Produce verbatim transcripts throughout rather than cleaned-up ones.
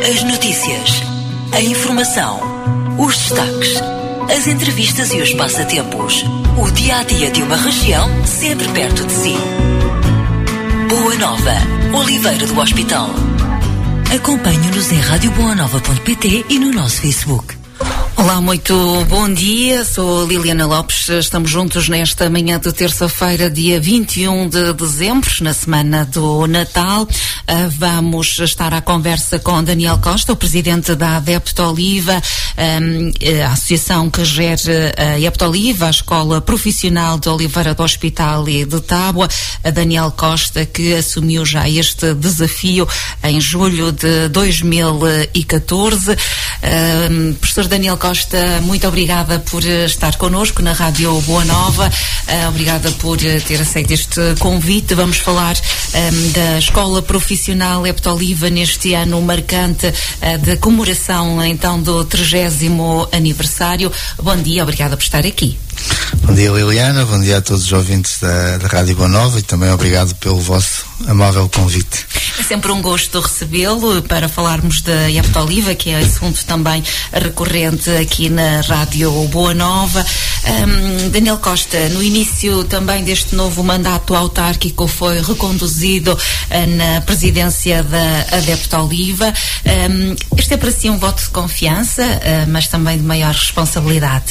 As notícias, a informação, os destaques, as entrevistas e os passatempos. O dia-a-dia de uma região sempre perto de si. Boa Nova, Oliveira do Hospital. Acompanhe-nos em rádio boa nova ponto pt e no nosso Facebook. Olá, muito bom dia, sou Liliana Lopes, estamos juntos nesta manhã de terça-feira, dia vinte e um de dezembro, na semana do Natal. Vamos estar à conversa com Daniel Costa, o presidente da Adepto Oliva, a associação que gera a Adepto Oliva, a Escola Profissional de Oliveira do Hospital e de Tábua. A Daniel Costa, que assumiu já este desafio em julho de dois mil e catorze. Professor Daniel Costa, muito obrigada por estar connosco na Rádio Boa Nova, uh, obrigada por ter aceito este convite. Vamos falar um, da Escola Profissional Adepto Oliva neste ano marcante uh, de comemoração então do trigésimo aniversário. Bom dia, obrigada por estar aqui. Bom dia, Liliana, bom dia a todos os ouvintes da, da Rádio Boa Nova e também obrigado pelo vosso amável convite. É sempre um gosto recebê-lo para falarmos da Adepto Oliva, que é assunto também recorrente aqui na Rádio Boa Nova. Um, Daniel Costa, no início também deste novo mandato autárquico, foi reconduzido uh, na presidência da Adepto Oliva. Um, este é para si um voto de confiança, uh, mas também de maior responsabilidade.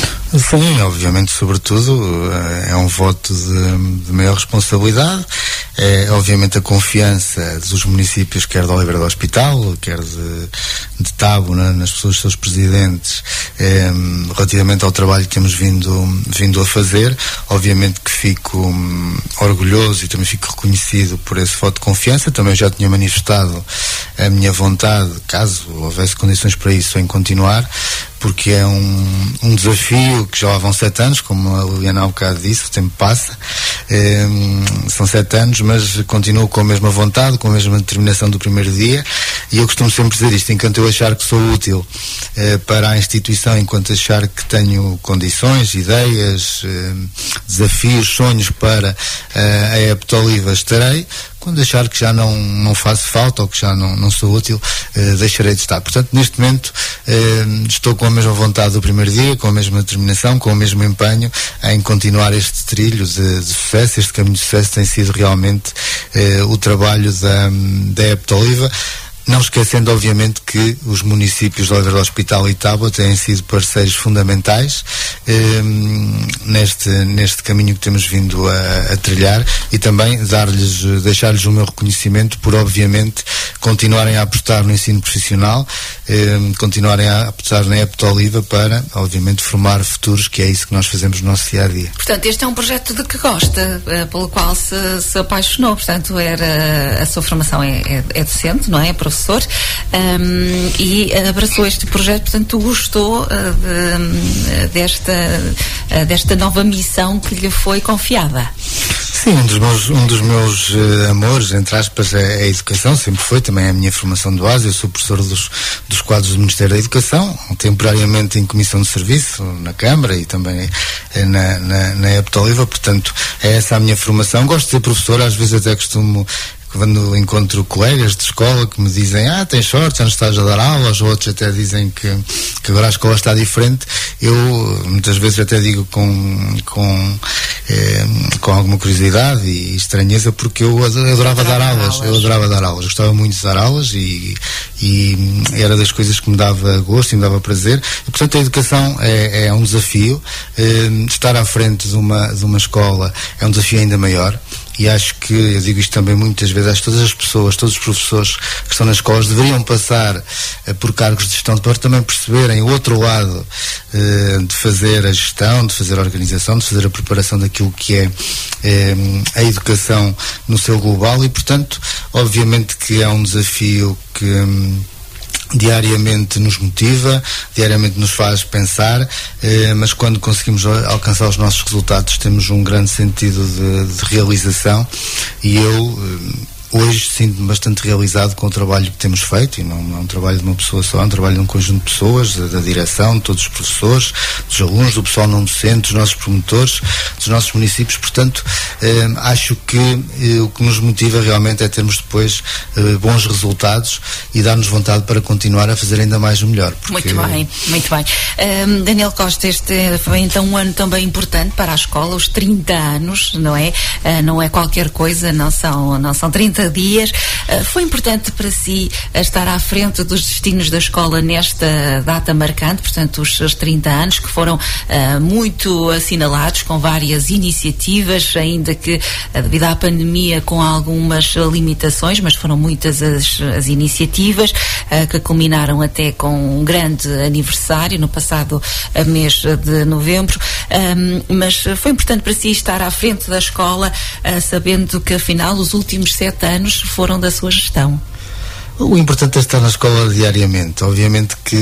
Sim, obviamente, sobretudo, é um voto de, de maior responsabilidade. É, obviamente, a confiança dos municípios, quer de Oliveira do Hospital, quer de, de Tábua, né, nas pessoas, seus presidentes, é, relativamente ao trabalho que temos vindo, vindo a fazer. Obviamente que fico hum, orgulhoso e também fico reconhecido por esse voto de confiança. Também já tinha manifestado a minha vontade, caso houvesse condições para isso, em continuar, porque é um, um desafio que já lá vão sete anos, como a Liliana há um bocado disse, o tempo passa, é, são sete anos, mas continuo com a mesma vontade, com a mesma determinação do primeiro dia, e eu costumo sempre dizer isto, enquanto eu achar que sou útil é, para a instituição, enquanto achar que tenho condições, ideias, é, desafios, sonhos para é, a Adepto Oliva, estarei. Quando achar que já não, não faço falta ou que já não, não sou útil, eh, deixarei de estar. Portanto, neste momento, eh, estou com a mesma vontade do primeiro dia, com a mesma determinação, com o mesmo empenho em continuar este trilho de, de sucesso. Este caminho de sucesso tem sido realmente eh, o trabalho da, da Adepto Oliva. Não esquecendo, obviamente, que os municípios de Oliveira do Hospital e Tábua têm sido parceiros fundamentais eh, neste, neste caminho que temos vindo a, a trilhar, e também dar-lhes, deixar-lhes o meu reconhecimento por, obviamente, continuarem a apostar no ensino profissional, eh, continuarem a apostar na Adepto Oliva para, obviamente, formar futuros, que é isso que nós fazemos no nosso dia-a-dia. Portanto, este é um projeto de que gosta, uh, pelo qual se, se apaixonou. Portanto, era, a sua formação é, é, é docente, não é? É professor, um, e abraçou este projeto, portanto, gostou uh, de, desta, uh, desta nova missão que lhe foi confiada. Sim, um dos meus, um dos meus uh, amores, entre aspas, é a educação, sempre foi, também é a minha formação de base. Eu sou professor dos, dos quadros do Ministério da Educação, temporariamente em comissão de serviço na Câmara e também uh, na, na, na Adepto Oliva, portanto, é essa a minha formação. Gosto de ser professor, às vezes até costumo, quando encontro colegas de escola que me dizem, ah, tens sorte, já não estás a dar aulas, ou outros até dizem que, que agora a escola está diferente, eu muitas vezes até digo com, com, eh, com alguma curiosidade e estranheza, porque eu adorava dar aulas, eu adorava dar aulas, gostava muito de dar aulas e, e era das coisas que me dava gosto e me dava prazer, e portanto a educação é, é um desafio, eh, estar à frente de uma, de uma escola é um desafio ainda maior. E acho que, eu digo isto também muitas vezes, acho que todas as pessoas, todos os professores que estão nas escolas deveriam passar uh, por cargos de gestão para também perceberem o outro lado uh, de fazer a gestão, de fazer a organização, de fazer a preparação daquilo que é uh, a educação no seu global, e portanto, obviamente que é um desafio que um, diariamente nos motiva, diariamente nos faz pensar, eh, mas quando conseguimos alcançar os nossos resultados temos um grande sentido de, de realização, e eu hoje sinto-me bastante realizado com o trabalho que temos feito, e não, não é um trabalho de uma pessoa só, é um trabalho de um conjunto de pessoas, da, da direção, de todos os professores, dos alunos, do pessoal não docente, dos nossos promotores, dos nossos municípios. Portanto, eh, acho que eh, o que nos motiva realmente é termos depois eh, bons resultados e dar-nos vontade para continuar a fazer ainda mais o melhor. Porque... Muito bem, muito bem. Um, Daniel Costa, este foi então um ano também importante para a escola, os trinta anos, não é? Uh, não é qualquer coisa, não são, não são trinta dias. Uh, foi importante para si uh, estar à frente dos destinos da escola nesta data marcante, portanto, os seus trinta anos, que foram uh, muito assinalados com várias iniciativas, ainda que uh, devido à pandemia com algumas uh, limitações, mas foram muitas as, as iniciativas uh, que culminaram até com um grande aniversário no passado uh, mês de novembro. Um, mas foi importante para si estar à frente da escola, uh, sabendo que afinal os últimos sete anos foram da sua gestão. O importante é estar na escola diariamente. Obviamente que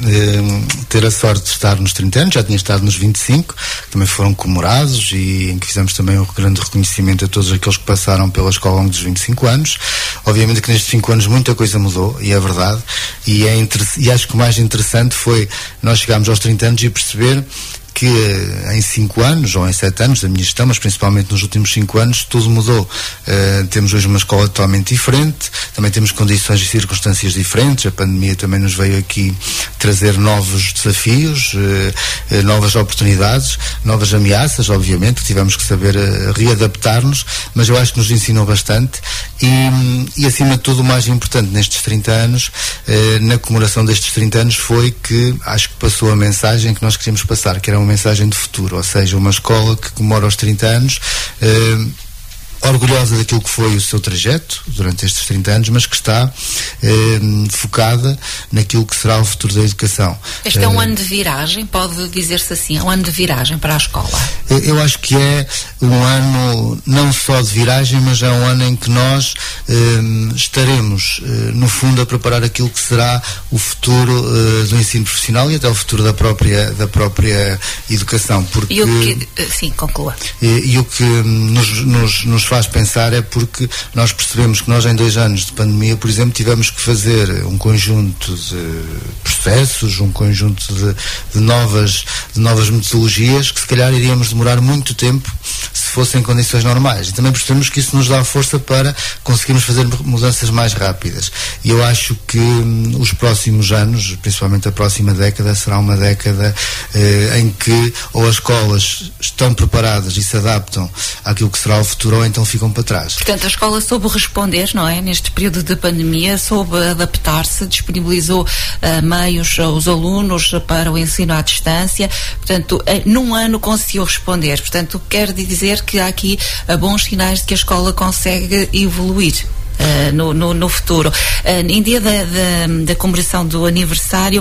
eh, ter a sorte de estar nos trinta anos, já tinha estado nos vinte e cinco, que também foram comemorados e em que fizemos também um grande reconhecimento a todos aqueles que passaram pela escola ao longo dos vinte e cinco anos. Obviamente que nestes cinco anos muita coisa mudou, e é verdade, e, é e acho que o mais interessante foi nós chegarmos aos trinta anos e perceber que em cinco anos, ou em sete anos da minha gestão, mas principalmente nos últimos cinco anos, tudo mudou. Uh, temos hoje uma escola totalmente diferente, também temos condições e circunstâncias diferentes, a pandemia também nos veio aqui trazer novos desafios, uh, uh, novas oportunidades, novas ameaças, obviamente, que tivemos que saber uh, readaptar-nos, mas eu acho que nos ensinou bastante, e, e acima de tudo o mais importante nestes trinta anos, uh, na comemoração destes trinta anos, foi que acho que passou a mensagem que nós queríamos passar, que era uma mensagem de futuro, ou seja, uma escola que comemora os trinta anos, eh, orgulhosa daquilo que foi o seu trajeto durante estes trinta anos, mas que está eh, focada naquilo que será o futuro da educação. Este é um eh, ano de viragem, pode dizer-se assim, é um ano de viragem para a escola? Eu acho que é um ano não só de viragem, mas é um ano em que nós eh, estaremos, eh, no fundo, a preparar aquilo que será o futuro eh, do ensino profissional e até o futuro da própria, da própria educação. Porque, e o que, sim, conclua. E, e o que nos, nos, nos faz pensar é porque nós percebemos que nós em dois anos de pandemia, por exemplo, tivemos que fazer um conjunto de processos, um conjunto de, de, novas, de novas metodologias que se calhar iríamos demorar muito tempo se fossem condições normais, e também percebemos que isso nos dá força para conseguirmos fazer mudanças mais rápidas, e eu acho que hum, os próximos anos, principalmente a próxima década, será uma década eh, em que ou as escolas estão preparadas e se adaptam àquilo que será o futuro, ou então ficam para trás. Portanto, a escola soube responder, não é? Neste período de pandemia, soube adaptar-se, disponibilizou uh, meios aos alunos para o ensino à distância, portanto, uh, num ano conseguiu responder. Portanto, quer dizer que há aqui uh, bons sinais de que a escola consegue evoluir. Uh, no, no, no futuro. Uh, em dia da, da, da comemoração do aniversário,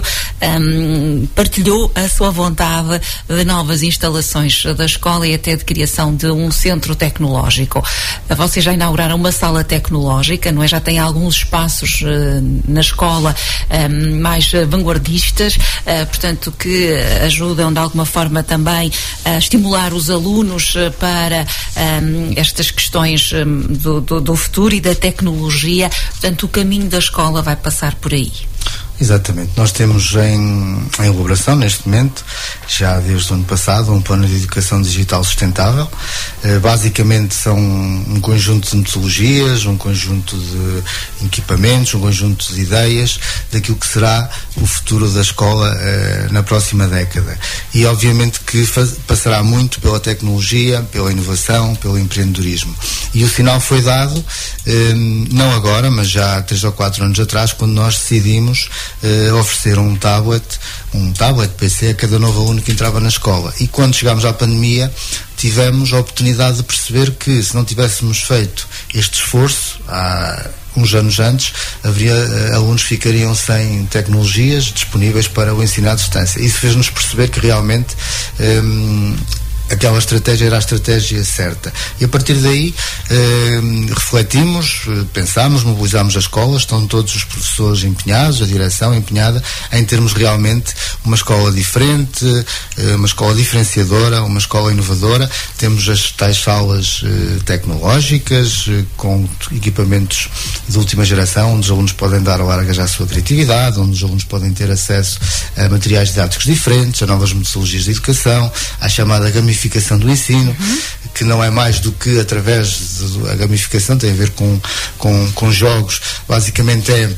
um, partilhou a sua vontade de novas instalações da escola e até de criação de um centro tecnológico. Uh, vocês já inauguraram uma sala tecnológica, não é? Já tem alguns espaços uh, na escola um, mais uh, vanguardistas, uh, portanto, que ajudam de alguma forma também a estimular os alunos uh, para um, estas questões um, do, do, do futuro e da tecnologia. Tecnologia, portanto, o caminho da escola vai passar por aí. Exatamente. Nós temos em, em elaboração, neste momento, já desde o ano passado, um plano de educação digital sustentável. Eh, basicamente são um conjunto de metodologias, um conjunto de equipamentos, um conjunto de ideias daquilo que será o futuro da escola eh, na próxima década. E obviamente que faz, passará muito pela tecnologia, pela inovação, pelo empreendedorismo. E o sinal foi dado, eh, não agora, mas já há três ou quatro anos atrás, quando nós decidimos Uh, oferecer um tablet, um tablet P C a cada novo aluno que entrava na escola. E quando chegámos à pandemia, tivemos a oportunidade de perceber que se não tivéssemos feito este esforço há uns anos antes, haveria, uh, alunos ficariam sem tecnologias disponíveis para o ensino à distância. Isso fez-nos perceber que realmente um, aquela estratégia era a estratégia certa. E a partir daí eh, refletimos, pensámos, mobilizámos as escolas, estão todos os professores empenhados, a direção empenhada em termos realmente uma escola diferente, eh, uma escola diferenciadora, uma escola inovadora. Temos as tais salas eh, tecnológicas, eh, com equipamentos de última geração, onde os alunos podem dar ao largas à sua criatividade, onde os alunos podem ter acesso a materiais didáticos diferentes, a novas metodologias de educação, à chamada gamificação do ensino, uhum. que não é mais do que através de, a gamificação tem a ver com, com, com jogos, basicamente é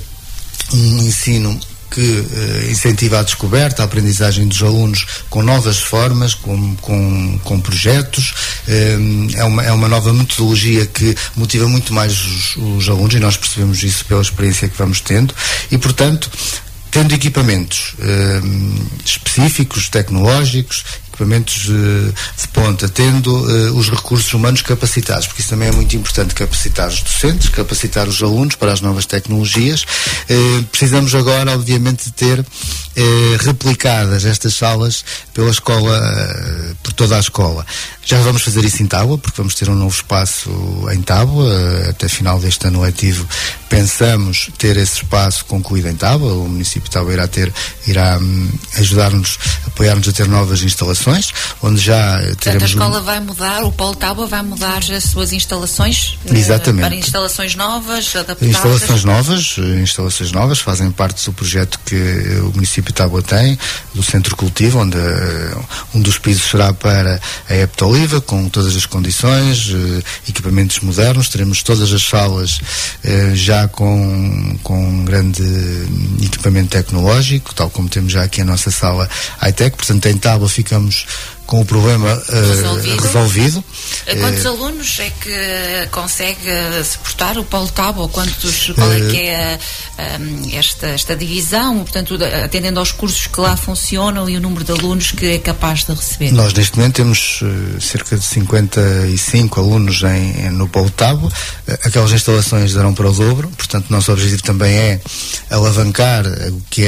um ensino que uh, incentiva a descoberta, a aprendizagem dos alunos com novas formas, com, com, com projetos, um, é, uma, é uma nova metodologia que motiva muito mais os, os alunos, e nós percebemos isso pela experiência que vamos tendo, e portanto, tendo equipamentos uh, específicos, tecnológicos, equipamentos uh, de ponta, tendo uh, os recursos humanos capacitados, porque isso também é muito importante, capacitar os docentes, capacitar os alunos para as novas tecnologias. Uh, precisamos agora, obviamente, de ter uh, replicadas estas salas pela escola, uh, por toda a escola. Já vamos fazer isso em Tábua, porque vamos ter um novo espaço em Tábua, uh, até final deste ano letivo pensamos ter esse espaço concluído em Tábua. O município de Tábua irá ter, irá um, ajudar-nos, apoiar-nos a ter novas instalações, onde já teremos... Portanto, a escola um... vai mudar, o Polo Tábua vai mudar as suas instalações? Exatamente. Uh, para instalações novas, adaptadas? Instalações novas, instalações novas, fazem parte do projeto que o município de Tábua tem, do Centro Cultivo, onde uh, um dos pisos será para a Epta Oliva, com todas as condições, uh, equipamentos modernos, teremos todas as salas uh, já com, com um grande equipamento tecnológico, tal como temos já aqui a nossa sala high-tech. Portanto, em Tábua ficamos com o problema uh, resolvido. resolvido. Quantos uh, alunos é que consegue suportar o Polo Tábua? Quantos, qual é que é a, um, esta, esta divisão, portanto, atendendo aos cursos que lá funcionam e o número de alunos que é capaz de receber? Nós, neste momento, temos uh, cerca de cinquenta e cinco alunos em, no Polo Tábua. Uh, aquelas instalações darão para o dobro, portanto, o nosso objetivo também é alavancar o que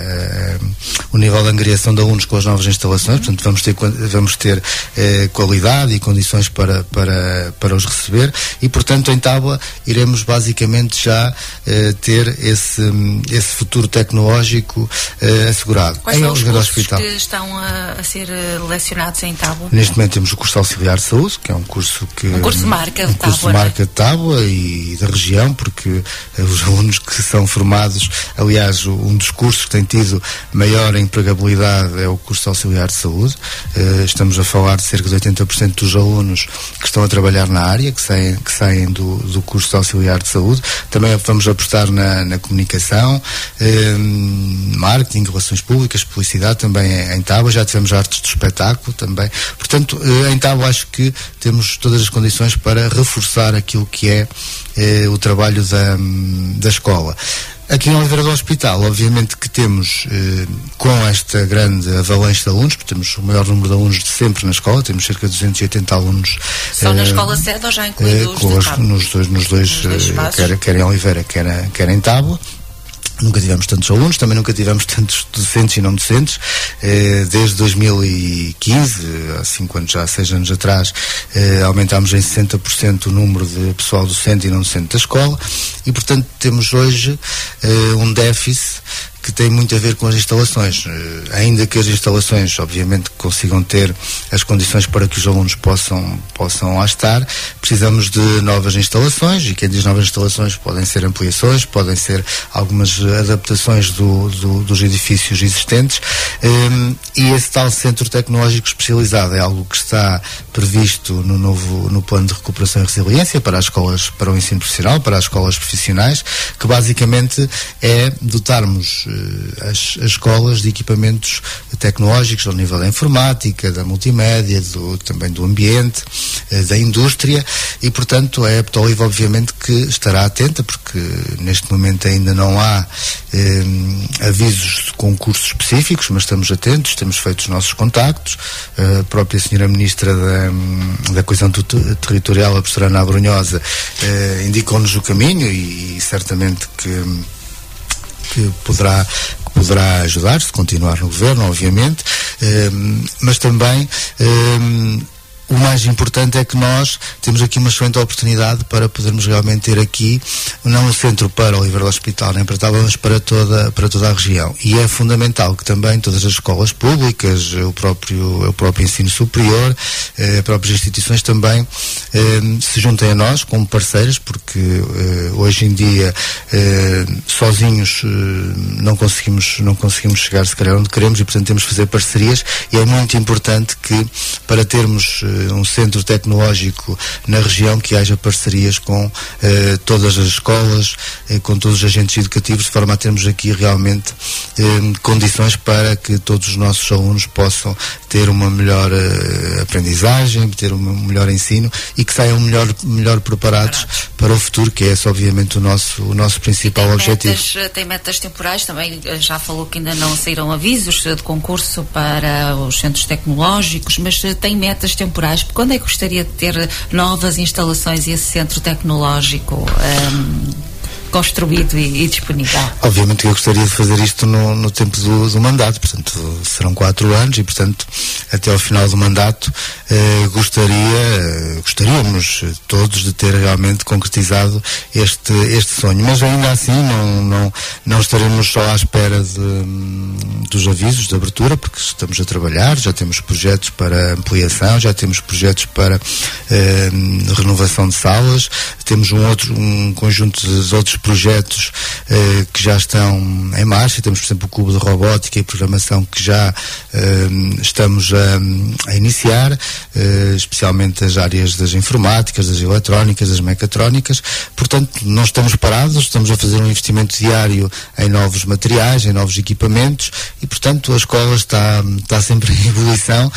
é uh, o nível de angariação de alunos com as novas instalações. Portanto, vamos ter vamos ter eh, qualidade e condições para, para, para os receber, e portanto em Tábua iremos basicamente já eh, ter esse, esse futuro tecnológico eh, assegurado. Quais são os cursos que estão a, a ser lecionados em Tábua? Neste momento temos o curso auxiliar de saúde, que é um curso que um curso de marca um de Tábua, curso de marca de Tábua e da região, porque eh, os alunos que são formados, aliás, um dos cursos que tem tido maior empregabilidade é o curso auxiliar de saúde. Eh, Estamos a falar de cerca de oitenta por cento dos alunos que estão a trabalhar na área, que saem, que saem do, do curso de auxiliar de saúde. Também vamos apostar na, na comunicação, eh, marketing, relações públicas, publicidade, também em Tábua. Já tivemos artes do espetáculo também. Portanto, eh, em Tábua acho que temos todas as condições para reforçar aquilo que é eh, o trabalho da, da escola. Aqui em Oliveira do Hospital, obviamente que temos, eh, com esta grande avalanche de alunos, porque temos o maior número de alunos de sempre na escola, temos cerca de duzentos e oitenta alunos. Só eh, na escola sede ou já incluídos eh, os de nos dois, nos dois, nos dois eh, quer, quer em Oliveira, quer, quer em Tábua. Nunca tivemos tantos alunos, também nunca tivemos tantos docentes e não docentes. Eh, desde dois mil e quinze, há cinco anos já, seis anos atrás, eh, aumentámos em sessenta por cento o número de pessoal docente e não docente da escola, e portanto temos hoje eh, um déficit que tem muito a ver com as instalações. Uh, ainda que as instalações, obviamente, consigam ter as condições para que os alunos possam, possam lá estar, precisamos de novas instalações, e quem diz novas instalações podem ser ampliações, podem ser algumas adaptações do, do, dos edifícios existentes, um, e esse tal centro tecnológico especializado é algo que está previsto no novo, no plano de recuperação e resiliência para as escolas, para o ensino profissional, para as escolas profissionais, que basicamente é dotarmos As, as escolas de equipamentos tecnológicos ao nível da informática, da multimédia, do, também do ambiente, eh, da indústria, e portanto a Epta Oliva obviamente que estará atenta, porque neste momento ainda não há eh, avisos de concursos específicos, mas estamos atentos, temos feito os nossos contactos. A própria senhora Ministra da, da Coesão Territorial, a professora Ana Brunhosa, eh, indicou-nos o caminho, e, e certamente que que poderá, que poderá ajudar, se continuar no governo, obviamente. Um, mas também um, o mais importante é que nós temos aqui uma excelente oportunidade para podermos realmente ter aqui, não um centro para o Oliveira do Hospital, nem para Tábua, mas para toda, para toda a região. E é fundamental que também todas as escolas públicas, o próprio, o próprio ensino superior, eh, as próprias instituições também eh, se juntem a nós como parceiras, porque eh, hoje em dia eh, sozinhos eh, não conseguimos, não conseguimos chegar se calhar onde queremos, e portanto temos que fazer parcerias, e é muito importante que para termos eh, um centro tecnológico na região, que haja parcerias com eh, todas as escolas, eh, com todos os agentes educativos, de forma a termos aqui realmente eh, condições para que todos os nossos alunos possam ter uma melhor eh, aprendizagem, ter um melhor ensino, e que saiam melhor, melhor preparados para o futuro, que é esse obviamente o nosso, o nosso principal tem objetivo. Metas, tem metas temporais também, já falou que ainda não saíram avisos de concurso para os centros tecnológicos, mas tem metas temporais. Quando é que gostaria de ter novas instalações e esse centro tecnológico um, construído e, e disponível? Obviamente que eu gostaria de fazer isto no, no tempo do, do mandato, portanto serão quatro anos e portanto até ao final do mandato eh, gostaria, eh, gostaríamos todos de ter realmente concretizado este, este sonho, mas ainda assim não, não, não estaremos só à espera de, dos avisos de abertura, porque estamos a trabalhar, já temos projetos para ampliação, já temos projetos para eh, renovação de salas, temos um outro, um conjunto de outros projetos eh, que já estão em marcha. Temos, por exemplo, o Cubo de Robótica e Programação que já eh, estamos a, a iniciar, eh, especialmente as áreas das informáticas, das eletrónicas, das mecatrónicas. Portanto, não estamos parados, estamos a fazer um investimento diário em novos materiais, em novos equipamentos, e, portanto, a escola está, está sempre em evolução,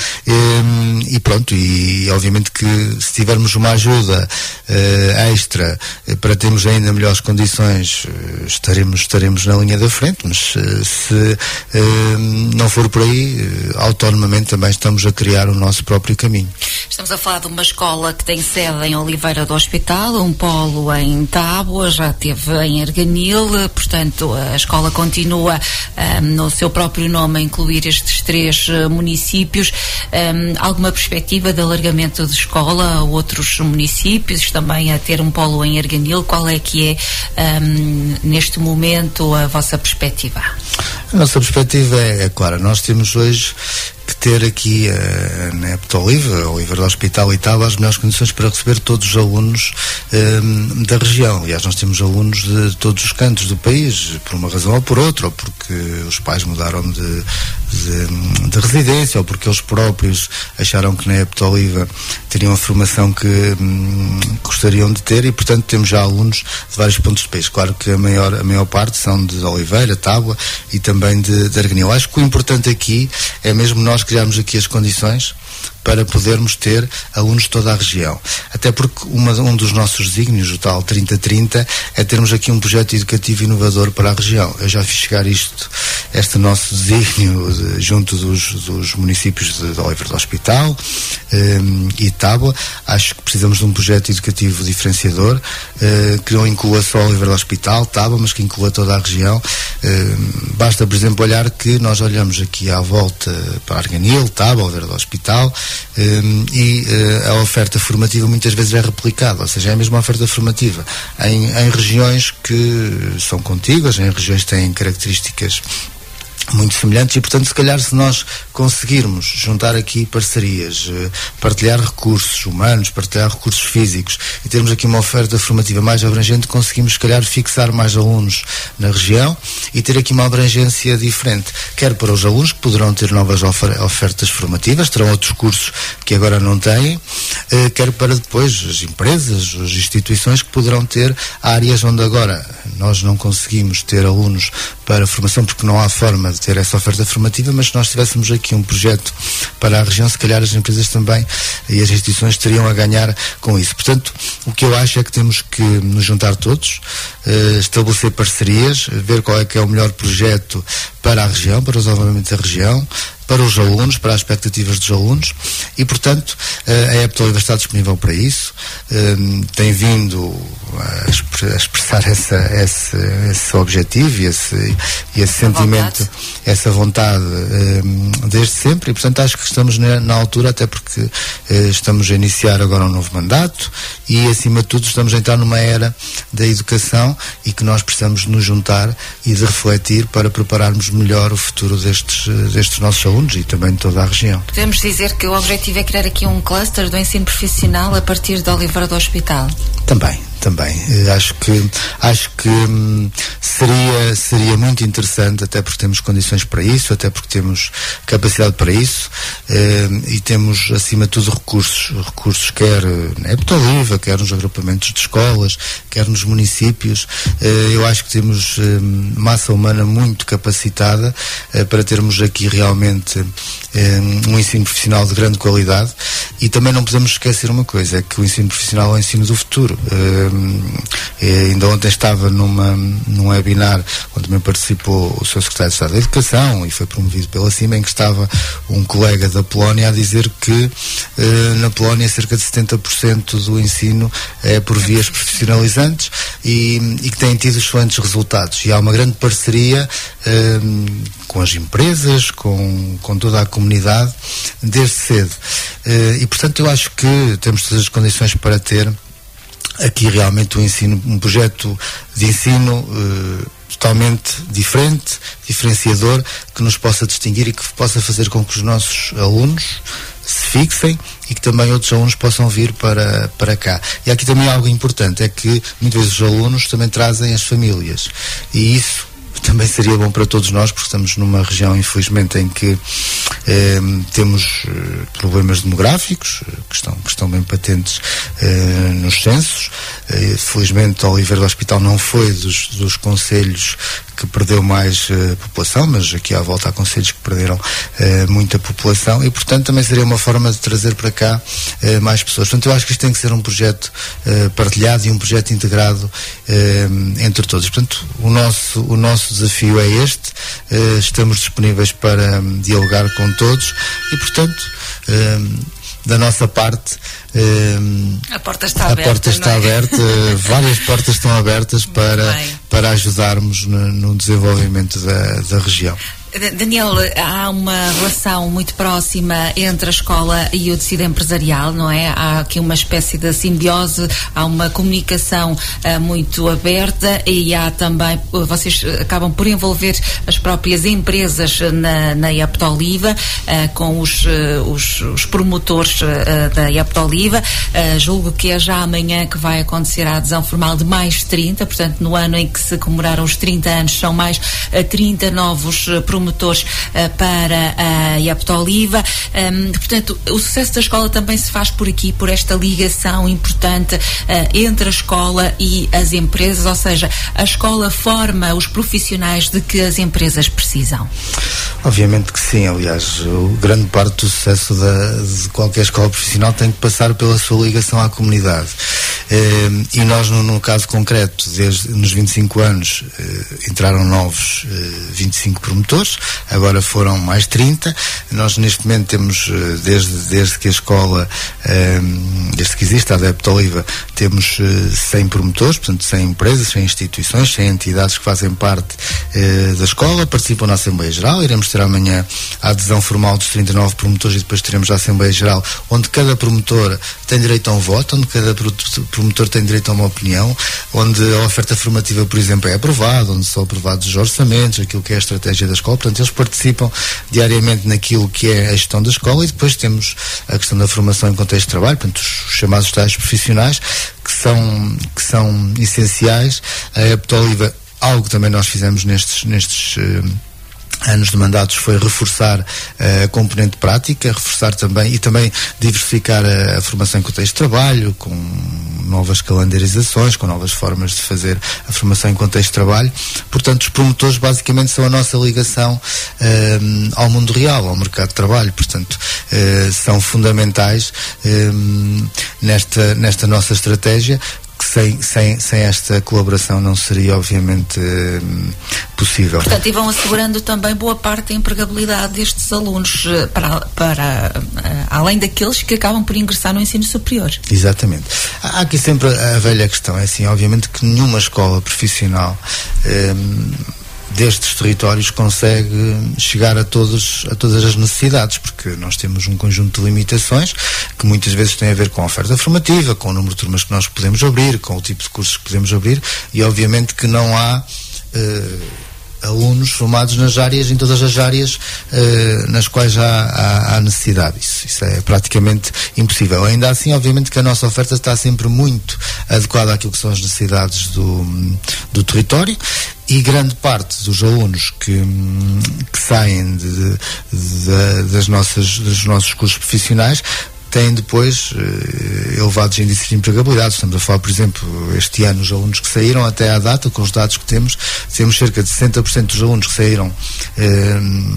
eh, e pronto, e obviamente que se tivermos uma ajuda eh, extra eh, para termos ainda melhores condições, estaremos, estaremos na linha da frente, mas se uh, não for por aí, uh, autonomamente também estamos a criar o nosso próprio caminho. Estamos a falar de uma escola que tem sede em Oliveira do Hospital, um polo em Tábua, já teve em Arganil, portanto a escola continua um, no seu próprio nome a incluir estes três uh, municípios. Um, alguma perspectiva de alargamento de escola a outros municípios, também a ter um polo em Arganil? Qual é que é Um, neste momento a vossa perspectiva? A nossa perspectiva é, é clara. Nós temos hoje que ter aqui uh, na Epto Oliva, Oliveira do Hospital e Tábua, as melhores condições para receber todos os alunos um, da região. Aliás, nós temos alunos de todos os cantos do país, por uma razão ou por outra, ou porque os pais mudaram de, de, de residência, ou porque eles próprios acharam que na Epto Oliva teriam a formação que hum, gostariam de ter, e portanto temos já alunos de vários pontos do país. Claro que a maior, a maior parte são de Oliveira, Tábua e também de, de Arganil. Acho que o importante aqui é mesmo nós criarmos aqui as condições para podermos ter alunos de toda a região. Até porque uma, um dos nossos desígnios, o tal trinta trinta, é termos aqui um projeto educativo inovador para a região. Eu já fiz chegar isto, este nosso desígnio de, junto dos, dos municípios de, de Oliveira do Hospital um, e de Tábua. Acho que precisamos de um projeto educativo diferenciador, uh, que não inclua só Oliveira do Hospital, Tábua, mas que inclua toda a região. Uh, basta, por exemplo, olhar que nós olhamos aqui à volta para Arganil, Tábua, Oliveira do Hospital, Um, e uh, a oferta formativa muitas vezes é replicada, ou seja, é a mesma oferta formativa em, em regiões que são contíguas, em regiões que têm características muito semelhantes, e portanto se calhar se nós conseguirmos juntar aqui parcerias, partilhar recursos humanos, partilhar recursos físicos e termos aqui uma oferta formativa mais abrangente, conseguimos se calhar fixar mais alunos na região e ter aqui uma abrangência diferente, quer para os alunos que poderão ter novas ofer- ofertas formativas, terão outros cursos que agora não têm, eh, quer para depois as empresas, as instituições que poderão ter áreas onde agora nós não conseguimos ter alunos para formação porque não há forma de ter essa oferta formativa, mas se nós tivéssemos aqui um projeto para a região, se calhar as empresas também e as instituições teriam a ganhar com isso. Portanto, o que eu acho é que temos que nos juntar todos, uh, estabelecer parcerias, ver qual é que é o melhor projeto para a região, para o desenvolvimento da região, para os alunos, para as expectativas dos alunos, e portanto a Epta Oliva está disponível para isso, tem vindo a expressar essa, esse, esse objetivo e esse, e esse sentimento, vontade. essa vontade desde sempre, e portanto acho que estamos na, na altura, até porque estamos a iniciar agora um novo mandato e acima de tudo estamos a entrar numa era da educação e que nós precisamos nos juntar e de refletir para prepararmos melhor o futuro destes, destes nossos alunos e também de toda a região. Podemos dizer que o objetivo é criar aqui um cluster do ensino profissional a partir de Oliveira do Hospital? Também, também. Acho que, acho que hum, seria, seria muito interessante, até porque temos condições para isso, até porque temos capacidade para isso, hum, e temos, acima de tudo, recursos, recursos quer na Epta Oliva, quer nos agrupamentos de escolas, quer nos municípios. Uh, eu acho que temos um, massa humana muito capacitada uh, para termos aqui realmente um, um ensino profissional de grande qualidade, e também não podemos esquecer uma coisa, é que o ensino profissional é o ensino do futuro. Uh, ainda ontem estava numa, num webinar onde também participou o seu secretário de Estado da Educação e foi promovido pela CIMA, em que estava um colega da Polónia a dizer que uh, na Polónia cerca de setenta por cento do ensino é por vias profissionalizantes e, e que têm tido excelentes resultados, e há uma grande parceria uh, com as empresas, com, com toda a comunidade desde cedo, uh, e portanto eu acho que temos todas as condições para ter aqui realmente um ensino, um projeto de ensino uh, totalmente diferente, diferenciador, que nos possa distinguir e que possa fazer com que os nossos alunos se fixem e que também outros alunos possam vir para, para cá. E aqui também algo importante, é que muitas vezes os alunos também trazem as famílias, e isso também seria bom para todos nós, porque estamos numa região, infelizmente, em que eh, temos eh, problemas demográficos eh, que, estão, que estão bem patentes eh, nos censos. Eh, felizmente, Oliveira do Hospital não foi dos, dos concelhos que perdeu mais uh, população, mas aqui à volta há concelhos que perderam uh, muita população, e portanto também seria uma forma de trazer para cá uh, mais pessoas. Portanto, eu acho que isto tem que ser um projeto uh, partilhado e um projeto integrado uh, entre todos. Portanto, o nosso, o nosso desafio é este, uh, estamos disponíveis para um, dialogar com todos e, portanto, um, da nossa parte, um, a porta está a aberta, porta está é? aberta várias portas estão abertas para, para ajudarmos no, no desenvolvimento da, da região. Daniel, há uma relação muito próxima entre a escola e o tecido empresarial, não é? Há aqui uma espécie de simbiose, há uma comunicação uh, muito aberta, e há também, uh, vocês acabam por envolver as próprias empresas na, na Epta Oliva, uh, com os, uh, os, os promotores uh, da Epta Oliva. Uh, julgo que é já amanhã que vai acontecer a adesão formal de mais trinta, portanto, no ano em que se comemoraram os trinta anos, são mais uh, trinta novos uh, promotores promotores uh, para a Epta Oliva. Um, portanto, o sucesso da escola também se faz por aqui, por esta ligação importante uh, entre a escola e as empresas, ou seja, a escola forma os profissionais de que as empresas precisam. Obviamente que sim, aliás, o grande parte do sucesso da, de qualquer escola profissional tem que passar pela sua ligação à comunidade. Uh, e nós, no, no caso concreto, desde nos vinte e cinco anos, uh, entraram novos uh, vinte e cinco promotores, agora foram mais trinta. Nós neste momento temos, uh, desde, desde que a escola, uh, desde que existe a Epta Oliva, temos uh, cem promotores, portanto cem empresas, cem instituições, cem entidades que fazem parte uh, da escola, participam na Assembleia Geral. Iremos ter amanhã a adesão formal dos trinta e nove promotores e depois teremos a Assembleia Geral, onde cada promotor tem direito a um voto, onde cada promotor tem direito a uma opinião, onde a oferta formativa, por exemplo, é aprovada, onde são aprovados os orçamentos, aquilo que é a estratégia da escola. Portanto, eles participam diariamente naquilo que é a gestão da escola, e depois temos a questão da formação em contexto de trabalho, portanto, os chamados tais profissionais, que são, que são essenciais. A Epta Oliva, algo que também nós fizemos nestes, nestes uh, anos de mandatos, foi reforçar uh, a componente prática, reforçar também e também diversificar a, a formação em contexto de trabalho, com novas calendarizações, com novas formas de fazer a formação em contexto de trabalho. Portanto, os promotores basicamente são a nossa ligação uh, ao mundo real, ao mercado de trabalho. Portanto, uh, são fundamentais uh, nesta, nesta nossa estratégia, que sem, sem, sem esta colaboração não seria obviamente uh, possível. Portanto, e vão assegurando também boa parte da empregabilidade destes alunos, para, para além daqueles que acabam por ingressar no ensino superior. Exatamente. Há aqui sempre a velha questão, é assim, obviamente que nenhuma escola profissional hum, destes territórios consegue chegar a, todos, a todas as necessidades, porque nós temos um conjunto de limitações que muitas vezes têm a ver com a oferta formativa, com o número de turmas que nós podemos abrir, com o tipo de cursos que podemos abrir, e obviamente que não há uh, alunos formados nas áreas, em todas as áreas uh, nas quais há, há, há necessidade. Isso, isso é praticamente impossível. Ainda assim, obviamente que a nossa oferta está sempre muito adequada àquilo que são as necessidades do, do território, e grande parte dos alunos que, que saem de, de, de, das nossas, dos nossos cursos profissionais têm depois eh, elevados índices de empregabilidade. Estamos a falar, por exemplo, este ano, os alunos que saíram até à data, com os dados que temos, temos cerca de sessenta por cento dos alunos que saíram eh,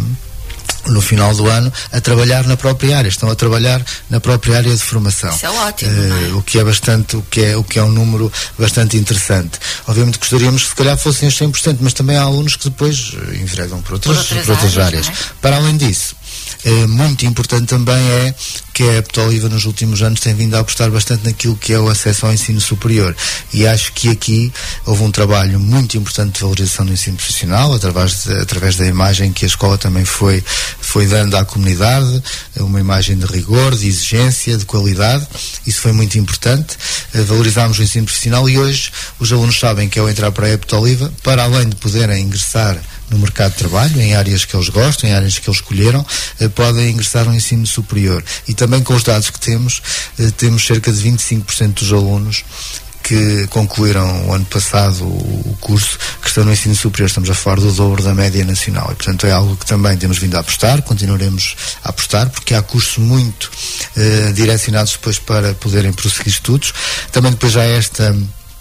no final do ano a trabalhar na própria área, estão a trabalhar na própria área de formação. Isso é ótimo, uh, não é? O que é bastante, o que é, o que é um número bastante interessante. Obviamente gostaríamos que se calhar fossem os cem por cento, mas também há alunos que depois uh, enveredam por outras, por outras, por outras áreas. áreas. É? Para além disso, Uh, muito importante também é que a Eptoliva nos últimos anos tem vindo a apostar bastante naquilo que é o acesso ao ensino superior, e acho que aqui houve um trabalho muito importante de valorização do ensino profissional através, de, através da imagem que a escola também foi, foi dando à comunidade, uma imagem de rigor, de exigência, de qualidade. Isso foi muito importante. Uh, valorizámos o ensino profissional, e hoje os alunos sabem que ao entrar para a Eptoliva, para além de poderem ingressar no mercado de trabalho, em áreas que eles gostam, em áreas que eles escolheram, eh, podem ingressar no ensino superior. E também com os dados que temos, eh, temos cerca de vinte e cinco por cento dos alunos que concluíram o ano passado o, o curso, que estão no ensino superior. Estamos a falar do dobro da média nacional, e portanto é algo que também temos vindo a apostar, continuaremos a apostar, porque há cursos muito eh, direcionados depois para poderem prosseguir estudos. Também depois há esta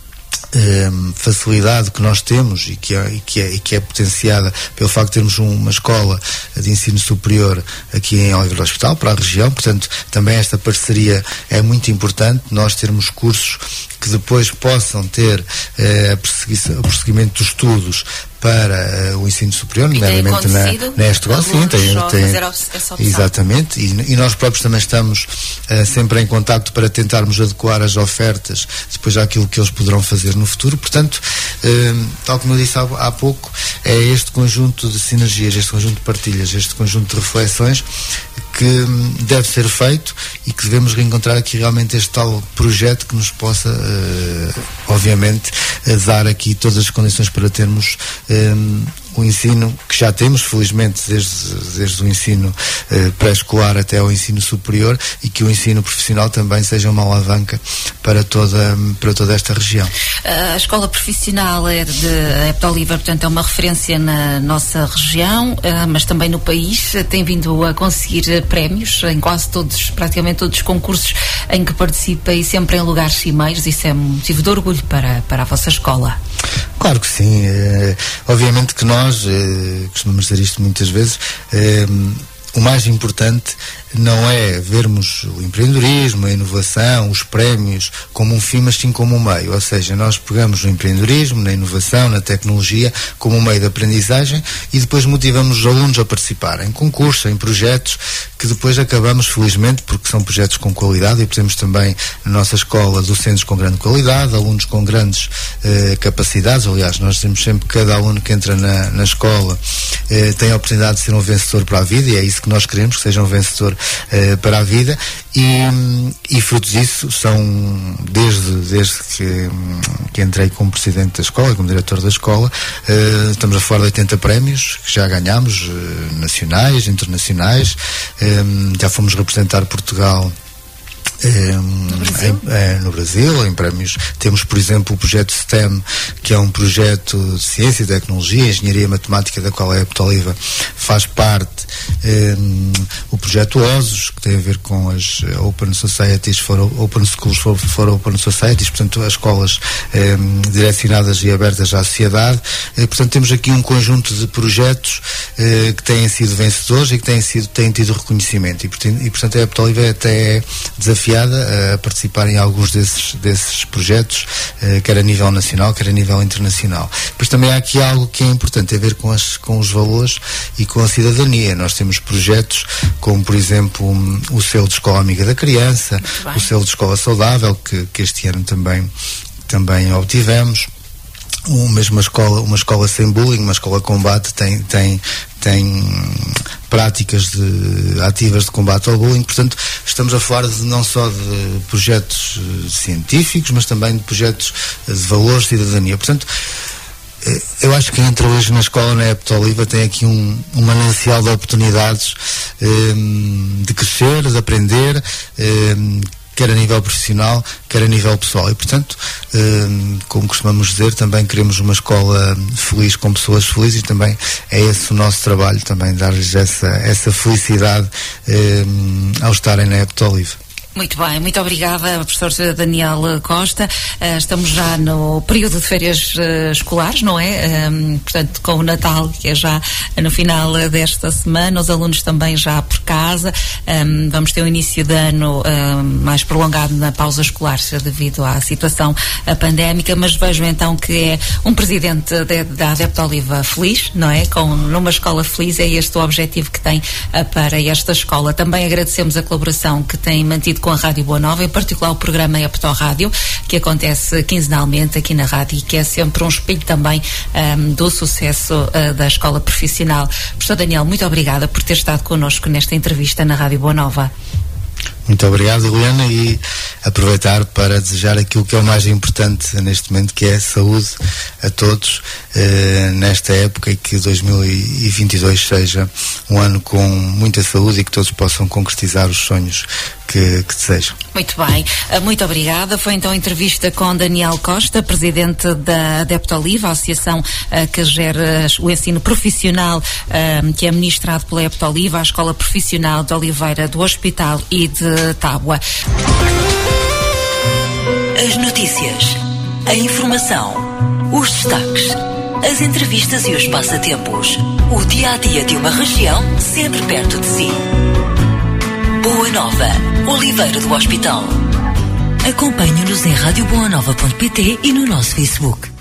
Um, facilidade que nós temos e que, é, e, que é, e que é potenciada pelo facto de termos um, uma escola de ensino superior aqui em Oliveira do Hospital, para a região. Portanto, também esta parceria é muito importante, nós termos cursos que depois possam ter uh, o prosseguimento dos estudos para uh, o ensino superior, nomeadamente na, neste negócio. Sim, tem, tem, exatamente, e, e nós próprios também estamos uh, sempre em contacto para tentarmos adequar as ofertas depois àquilo que eles poderão fazer no futuro. Portanto, uh, tal como eu disse há, há pouco, é este conjunto de sinergias, este conjunto de partilhas, este conjunto de reflexões que um, deve ser feito, e que devemos reencontrar aqui realmente este tal projeto que nos possa, uh, obviamente, uh, dar aqui todas as condições para termos um, o ensino que já temos, felizmente, desde, desde o ensino uh, pré-escolar até ao ensino superior, e que o ensino profissional também seja uma alavanca para toda, para toda esta região. A escola profissional é de Eptoliva, portanto é uma referência na nossa região, uh, mas também no país. Tem vindo a conseguir prémios em quase todos, praticamente todos os concursos em que participa, e sempre em lugares cimeiros. Isso é motivo de orgulho para, para a vossa escola. Claro que sim. É, obviamente que nós, é, costumamos dizer isto muitas vezes, é, o mais importante não é vermos o empreendedorismo, a inovação, os prémios como um fim, mas sim como um meio. Ou seja, nós pegamos no empreendedorismo, na inovação, na tecnologia, como um meio de aprendizagem, e depois motivamos os alunos a participar em concursos, em projetos, que depois acabamos, felizmente, porque são projetos com qualidade, e temos também na nossa escola docentes com grande qualidade, alunos com grandes eh, capacidades. Aliás, nós temos sempre que cada aluno que entra na, na escola eh, tem a oportunidade de ser um vencedor para a vida, e é isso que nós queremos, que seja um vencedor Uh, para a vida, e, e frutos disso são, desde, desde que, que entrei como presidente da escola, como diretor da escola, uh, estamos a falar de oitenta prémios que já ganhamos, uh, nacionais, internacionais. Um, já fomos representar Portugal Um, no, Brasil? Em, é, no Brasil, em prémios. Temos, por exemplo, o projeto STEM, que é um projeto de ciência, tecnologia, engenharia matemática, da qual a Eptoliva faz parte. Um, o projeto OSOS, que tem a ver com as Open Societies for Open Schools for, for Open Societies, portanto, as escolas um, direcionadas e abertas à sociedade. Uh, portanto, temos aqui um conjunto de projetos uh, que têm sido vencedores e que têm, sido, têm tido reconhecimento. E, portanto, e, portanto a Eptoliva até é desafiada beneficiada a participar em alguns desses, desses projetos, uh, quer a nível nacional, quer a nível internacional. Pois também há aqui algo que é importante, tem a ver com, as, com os valores e com a cidadania. Nós temos projetos como, por exemplo, um, o selo de Escola Amiga da Criança, o selo de Escola Saudável, que, que este ano também, também obtivemos. Uma mesma escola, uma escola sem bullying, uma escola de combate, tem, tem, tem práticas de, ativas de combate ao bullying. Portanto, estamos a falar de, não só de projetos uh, científicos, mas também de projetos uh, de valores de cidadania. Portanto, uh, eu acho que quem entra hoje na escola na Epta Oliva tem aqui um, um manancial de oportunidades um, de crescer, de aprender, um, quer a nível profissional, quer a nível pessoal. E, portanto, eh, como costumamos dizer, também queremos uma escola feliz com pessoas felizes, e também é esse o nosso trabalho, também dar-lhes essa, essa felicidade eh, ao estarem na Epta Oliva. Muito bem, muito obrigada, professor Daniel Costa. Uh, estamos já no período de férias uh, escolares, não é? Um, portanto, com o Natal, que é já no final desta semana, os alunos também já por casa. Um, vamos ter o início de ano um, mais prolongado na pausa escolar, devido à situação pandémica, mas vejo então que é um presidente de, da Epta Oliva feliz, não é? Com, numa escola feliz, é este o objetivo que tem uh, para esta escola. Também agradecemos a colaboração que tem mantido com a Rádio Boa Nova, em particular o programa Epta Rádio, que acontece quinzenalmente aqui na rádio e que é sempre um espelho também um, do sucesso uh, da escola profissional. Professor Daniel, muito obrigada por ter estado connosco nesta entrevista na Rádio Boa Nova. Muito obrigado, Helena, e aproveitar para desejar aquilo que é o mais importante neste momento, que é saúde a todos, eh, nesta época, e que dois mil e vinte e dois seja um ano com muita saúde e que todos possam concretizar os sonhos que, que desejam. Muito bem, muito obrigada. Foi então a entrevista com Daniel Costa, presidente da Epta Oliva, a associação uh, que gera o ensino profissional, uh, que é ministrado pela Epta Oliva, a Escola Profissional de Oliveira do Hospital e de Tábua. As notícias, a informação, os destaques, as entrevistas e os passatempos. O dia-a-dia de uma região sempre perto de si. Boa Nova, Oliveira do Hospital. Acompanhe-nos em rádio boa nova ponto pt e no nosso Facebook.